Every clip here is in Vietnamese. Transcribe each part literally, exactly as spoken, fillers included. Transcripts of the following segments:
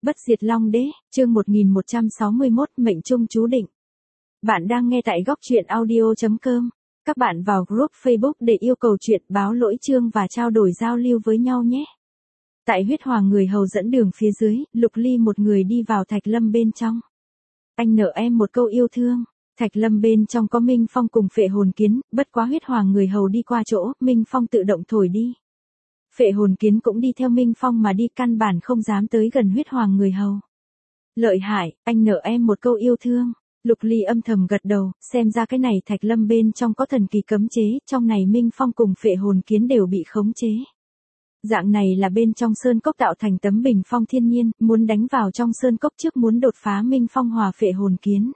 Bất diệt Long Đế, chương một nghìn một trăm sáu mươi mốt, mệnh trung chú định. Bạn đang nghe tại góc truyện audio chấm com. Các bạn vào group Facebook để yêu cầu chuyện báo lỗi chương và trao đổi giao lưu với nhau nhé. Tại huyết hoàng người hầu dẫn đường phía dưới, Lục Ly một người đi vào Thạch Lâm bên trong. Anh nợ em một câu yêu thương. Thạch Lâm bên trong có Minh Phong cùng Phệ Hồn Kiến, bất quá huyết hoàng người hầu đi qua chỗ, Minh Phong tự động thổi đi. Phệ Hồn Kiến cũng đi theo Minh Phong mà đi, căn bản không dám tới gần huyết hoàng người hầu. Lợi hại, anh nợ em một câu yêu thương. Lục Ly âm thầm gật đầu, xem ra cái này Thạch Lâm bên trong có thần kỳ cấm chế, trong này Minh Phong cùng Phệ Hồn Kiến đều bị khống chế. Dạng này là bên trong sơn cốc tạo thành tấm bình phong thiên nhiên, muốn đánh vào trong sơn cốc trước muốn đột phá Minh Phong hòa Phệ Hồn Kiến.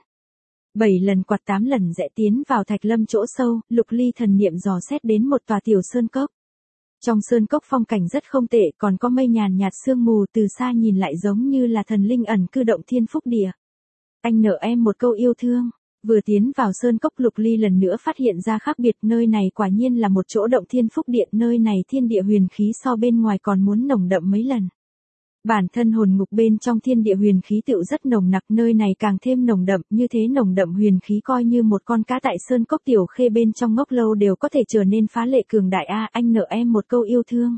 Bảy lần quạt tám lần rẽ tiến vào Thạch Lâm chỗ sâu, Lục Ly thần niệm dò xét đến một tòa tiểu sơn cốc. Trong sơn cốc phong cảnh rất không tệ, còn có mây nhàn nhạt sương mù, từ xa nhìn lại giống như là thần linh ẩn cư động thiên phúc địa. Anh nợ em một câu yêu thương. Vừa tiến vào sơn cốc, Lục Ly lần nữa phát hiện ra khác biệt, nơi này quả nhiên là một chỗ động thiên phúc địa, nơi này thiên địa huyền khí so bên ngoài còn muốn nồng đậm mấy lần. Bản thân hồn ngục bên trong thiên địa huyền khí tựu rất nồng nặc, nơi này càng thêm nồng đậm, như thế nồng đậm huyền khí coi như một con cá tại sơn cốc tiểu khê bên trong ngốc lâu đều có thể trở nên phá lệ cường đại a. Anh nợ em một câu yêu thương.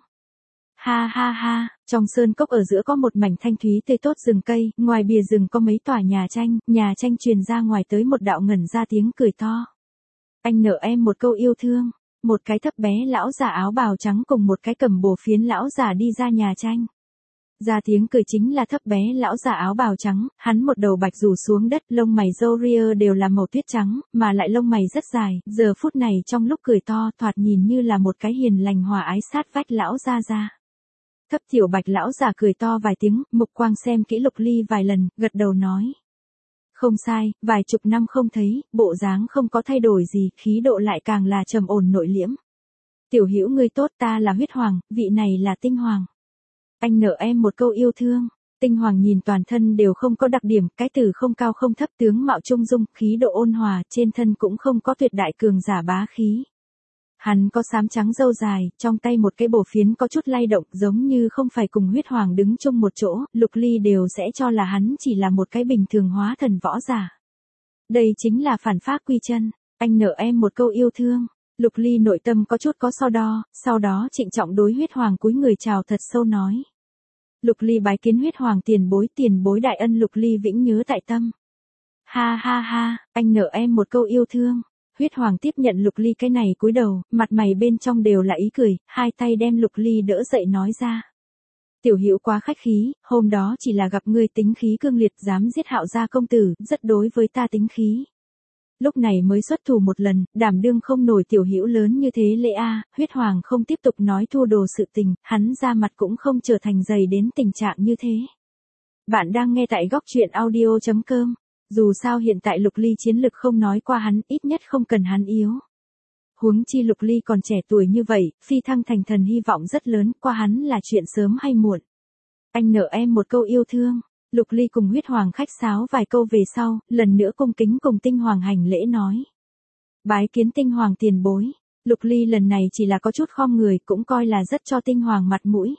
Ha ha ha, trong sơn cốc ở giữa có một mảnh thanh thúy tươi tốt rừng cây, ngoài bìa rừng có mấy tòa nhà tranh, nhà tranh truyền ra ngoài tới một đạo ngẩn ra tiếng cười to. Anh nợ em một câu yêu thương. Một cái thấp bé lão già áo bào trắng cùng một cái cầm bồ phiến lão già đi ra nhà tranh. Ra tiếng cười chính là thấp bé lão già áo bào trắng, hắn một đầu bạch rủ xuống đất, lông mày râu ria đều là màu tuyết trắng, mà lại lông mày rất dài, giờ phút này trong lúc cười to thoạt nhìn như là một cái hiền lành hòa ái sát vách lão gia gia. Thấp tiểu bạch lão già cười to vài tiếng, mục quang xem kỹ Lục Ly vài lần, gật đầu nói. Không sai, vài chục năm không thấy, bộ dáng không có thay đổi gì, khí độ lại càng là trầm ổn nội liễm. Tiểu hữu ngươi tốt, ta là huyết hoàng, vị này là tinh hoàng. Anh nợ em một câu yêu thương. Tinh hoàng nhìn toàn thân đều không có đặc điểm, cái từ không cao không thấp, tướng mạo trung dung, khí độ ôn hòa, trên thân cũng không có tuyệt đại cường giả bá khí. Hắn có xám trắng râu dài, trong tay một cái bổ phiến có chút lay động, giống như không phải cùng huyết hoàng đứng chung một chỗ, Lục Ly đều sẽ cho là hắn chỉ là một cái bình thường hóa thần võ giả. Đây chính là phản phác quy chân. Anh nợ em một câu yêu thương. Lục Ly nội tâm có chút có so đo, sau đó trịnh trọng đối huyết hoàng cúi người chào thật sâu nói. Lục Ly bái kiến huyết hoàng tiền bối, tiền bối đại ân Lục Ly vĩnh nhớ tại tâm. Ha ha ha, anh nợ em một câu yêu thương. Huyết hoàng tiếp nhận Lục Ly cái này cúi đầu, mặt mày bên trong đều là ý cười, hai tay đem Lục Ly đỡ dậy nói ra. Tiểu hữu quá khách khí, hôm đó chỉ là gặp ngươi tính khí cương liệt, dám giết Hạo gia công tử, rất đối với ta tính khí. Lúc này mới xuất thủ một lần, đảm đương không nổi tiểu hữu lớn như thế lễ a. Huyết hoàng không tiếp tục nói thua đồ sự tình, hắn ra mặt cũng không trở thành dày đến tình trạng như thế. Bạn đang nghe tại góc truyện audio chấm com. Dù sao hiện tại Lục Ly chiến lực không nói qua hắn, ít nhất không cần hắn yếu. Huống chi Lục Ly còn trẻ tuổi như vậy, phi thăng thành thần hy vọng rất lớn, qua hắn là chuyện sớm hay muộn. Anh nợ em một câu yêu thương. Lục Ly cùng huyết hoàng khách sáo vài câu về sau, lần nữa cung kính cùng tinh hoàng hành lễ nói. Bái kiến tinh hoàng tiền bối. Lục Ly lần này chỉ là có chút khom người, cũng coi là rất cho tinh hoàng mặt mũi.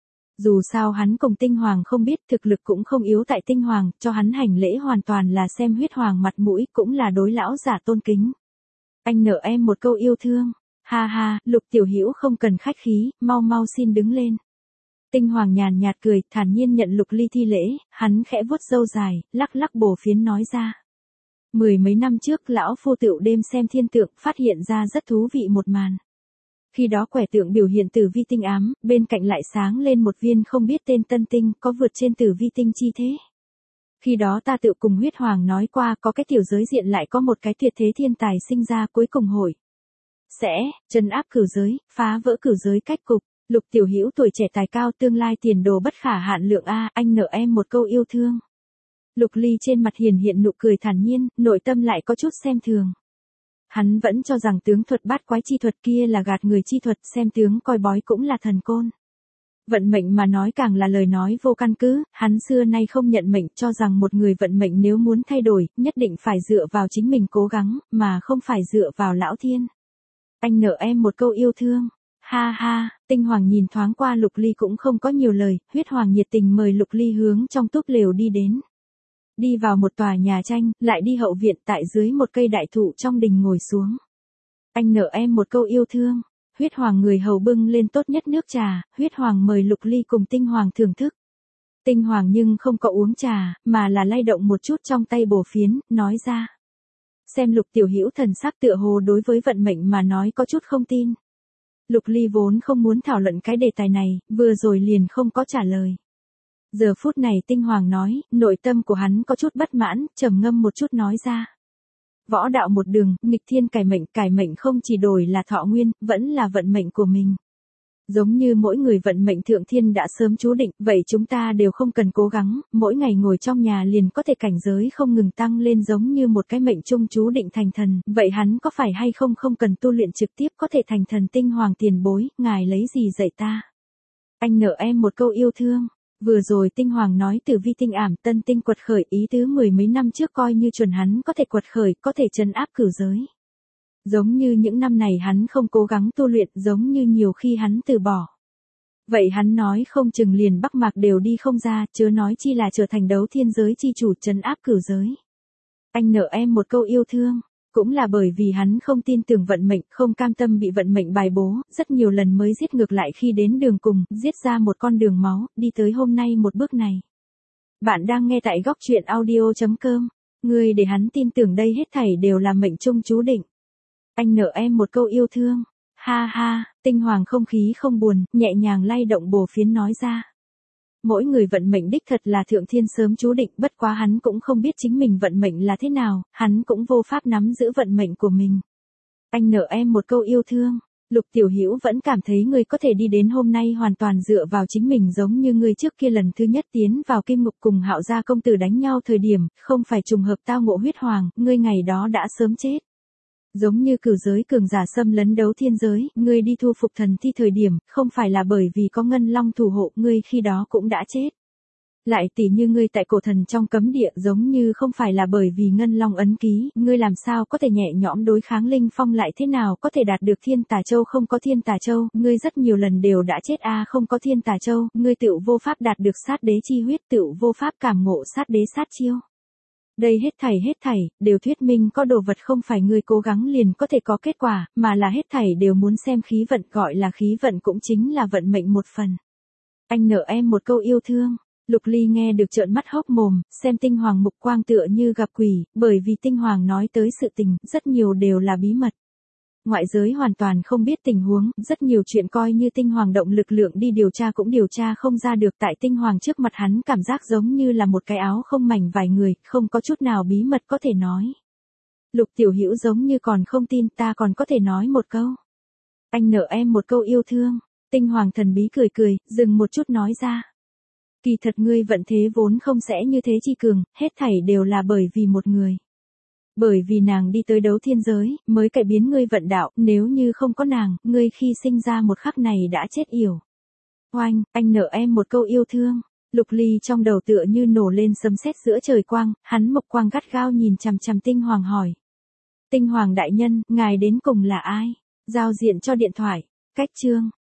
Dù sao hắn cùng tinh hoàng không biết, thực lực cũng không yếu tại tinh hoàng, cho hắn hành lễ hoàn toàn là xem huyết hoàng mặt mũi, cũng là đối lão giả tôn kính. Anh nợ em một câu yêu thương. Ha ha, Lục tiểu hữu không cần khách khí, mau mau xin đứng lên. Tinh hoàng nhàn nhạt cười, thản nhiên nhận Lục Ly thi lễ, hắn khẽ vuốt râu dài, lắc lắc bổ phiến nói ra. Mười mấy năm trước lão phu tựu đêm xem thiên tượng, phát hiện ra rất thú vị một màn. Khi đó quẻ tượng biểu hiện tử vi tinh ám, bên cạnh lại sáng lên một viên không biết tên tân tinh, có vượt trên tử vi tinh chi thế. Khi đó ta tự cùng huyết hoàng nói qua, có cái tiểu giới diện lại có một cái tuyệt thế thiên tài sinh ra, cuối cùng hội sẽ trấn áp cửu giới, phá vỡ cửu giới cách cục. Lục tiểu hữu tuổi trẻ tài cao, tương lai tiền đồ bất khả hạn lượng a. Anh nợ em một câu yêu thương. Lục Ly trên mặt hiền hiện nụ cười thản nhiên, nội tâm lại có chút xem thường. Hắn vẫn cho rằng tướng thuật bát quái chi thuật kia là gạt người chi thuật, xem tướng coi bói cũng là thần côn. Vận mệnh mà nói càng là lời nói vô căn cứ, hắn xưa nay không nhận mệnh, cho rằng một người vận mệnh nếu muốn thay đổi, nhất định phải dựa vào chính mình cố gắng, mà không phải dựa vào lão thiên. Anh nợ em một câu yêu thương. Ha ha, Tinh Hoàng nhìn thoáng qua Lục Ly cũng không có nhiều lời, Huyết Hoàng nhiệt tình mời Lục Ly hướng trong túp lều đi đến. Đi vào một tòa nhà tranh, lại đi hậu viện tại dưới một cây đại thụ trong đình ngồi xuống. Anh nợ em một câu yêu thương. Huyết Hoàng người hầu bưng lên tốt nhất nước trà, Huyết Hoàng mời Lục Ly cùng Tinh Hoàng thưởng thức. Tinh Hoàng nhưng không có uống trà, mà là lay động một chút trong tay bổ phiến, nói ra. Xem Lục tiểu hữu thần sắc tựa hồ đối với vận mệnh mà nói có chút không tin. Lục Ly vốn không muốn thảo luận cái đề tài này, vừa rồi liền không có trả lời. Giờ phút này Tinh Hoàng nói, nội tâm của hắn có chút bất mãn, trầm ngâm một chút nói ra. Võ đạo một đường, nghịch thiên cải mệnh, cải mệnh không chỉ đổi là thọ nguyên, vẫn là vận mệnh của mình. Giống như mỗi người vận mệnh thượng thiên đã sớm chú định, vậy chúng ta đều không cần cố gắng, mỗi ngày ngồi trong nhà liền có thể cảnh giới không ngừng tăng lên giống như một cái mệnh chung chú định thành thần, vậy hắn có phải hay không không cần tu luyện trực tiếp có thể thành thần. Tinh Hoàng tiền bối, ngài lấy gì dạy ta? Anh nợ em một câu yêu thương. Vừa rồi Tinh Hoàng nói tử vi tinh ảm tân tinh quật khởi ý tứ mười mấy năm trước coi như chuẩn hắn có thể quật khởi, có thể trấn áp cửu giới. Giống như những năm này hắn không cố gắng tu luyện, giống như nhiều khi hắn từ bỏ. Vậy hắn nói không chừng liền Bắc Mạc đều đi không ra, chớ nói chi là trở thành đấu thiên giới chi chủ trấn áp cửu giới. Anh nợ em một câu yêu thương. Cũng là bởi vì hắn không tin tưởng vận mệnh, không cam tâm bị vận mệnh bài bố, rất nhiều lần mới giết ngược lại khi đến đường cùng, giết ra một con đường máu, đi tới hôm nay một bước này. Bạn đang nghe tại góc truyện audio chấm com. Người để hắn tin tưởng đây hết thảy đều là mệnh chung chú định. Anh nợ em một câu yêu thương. Ha ha, Tinh Hoàng không khí không buồn, nhẹ nhàng lay động bổ phiến nói ra. Mỗi người vận mệnh đích thật là thượng thiên sớm chú định, bất quá hắn cũng không biết chính mình vận mệnh là thế nào, hắn cũng vô pháp nắm giữ vận mệnh của mình. Anh nợ em một câu yêu thương. Lục tiểu hữu vẫn cảm thấy ngươi có thể đi đến hôm nay hoàn toàn dựa vào chính mình, giống như ngươi trước kia lần thứ nhất tiến vào kim ngục cùng Hạo gia công tử đánh nhau thời điểm, không phải trùng hợp tao ngộ Huyết Hoàng, ngươi ngày đó đã sớm chết. Giống như cửu giới cường giả xâm lấn đấu thiên giới, ngươi đi thu phục thần thi thời điểm, không phải là bởi vì có ngân long thủ hộ, ngươi khi đó cũng đã chết. Lại tỉ như ngươi tại cổ thần trong cấm địa, giống như không phải là bởi vì ngân long ấn ký, ngươi làm sao có thể nhẹ nhõm đối kháng linh phong, lại thế nào có thể đạt được thiên tà châu. Không có thiên tà châu, ngươi rất nhiều lần đều đã chết a à, không có thiên tà châu, ngươi tựu vô pháp đạt được sát đế chi huyết, tựu vô pháp cảm ngộ sát đế sát chiêu. Đây hết thảy hết thảy, đều thuyết minh có đồ vật không phải ngươi cố gắng liền có thể có kết quả, mà là hết thảy đều muốn xem khí vận, gọi là khí vận cũng chính là vận mệnh một phần. Anh nợ em một câu yêu thương. Lục Ly nghe được trợn mắt hốc mồm, xem Tinh Hoàng mục quang tựa như gặp quỷ, bởi vì Tinh Hoàng nói tới sự tình, rất nhiều đều là bí mật. Ngoại giới hoàn toàn không biết tình huống, rất nhiều chuyện coi như Tinh Hoàng động lực lượng đi điều tra cũng điều tra không ra được. Tại Tinh Hoàng trước mặt hắn cảm giác giống như là một cái áo không mảnh vài người, không có chút nào bí mật có thể nói. Lục tiểu hữu giống như còn không tin, ta còn có thể nói một câu. Anh nợ em một câu yêu thương. Tinh Hoàng thần bí cười cười, dừng một chút nói ra. Kỳ thật ngươi vận thế vốn không sẽ như thế chi cường, hết thảy đều là bởi vì một người. Bởi vì nàng đi tới đấu thiên giới, mới cải biến ngươi vận đạo, nếu như không có nàng, ngươi khi sinh ra một khắc này đã chết yểu. Oanh, anh nợ em một câu yêu thương. Lục Ly trong đầu tựa như nổ lên sấm sét giữa trời quang, hắn mộc quang gắt gao nhìn chằm chằm Tinh Hoàng hỏi. Tinh Hoàng đại nhân, ngài đến cùng là ai? Giao diện cho điện thoại. Cách chương.